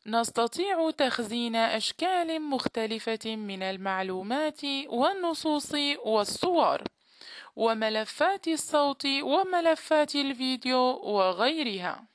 نستطيع تخزين أشكال مختلفة من المعلومات والنصوص والصور وملفات الصوت وملفات الفيديو وغيرها.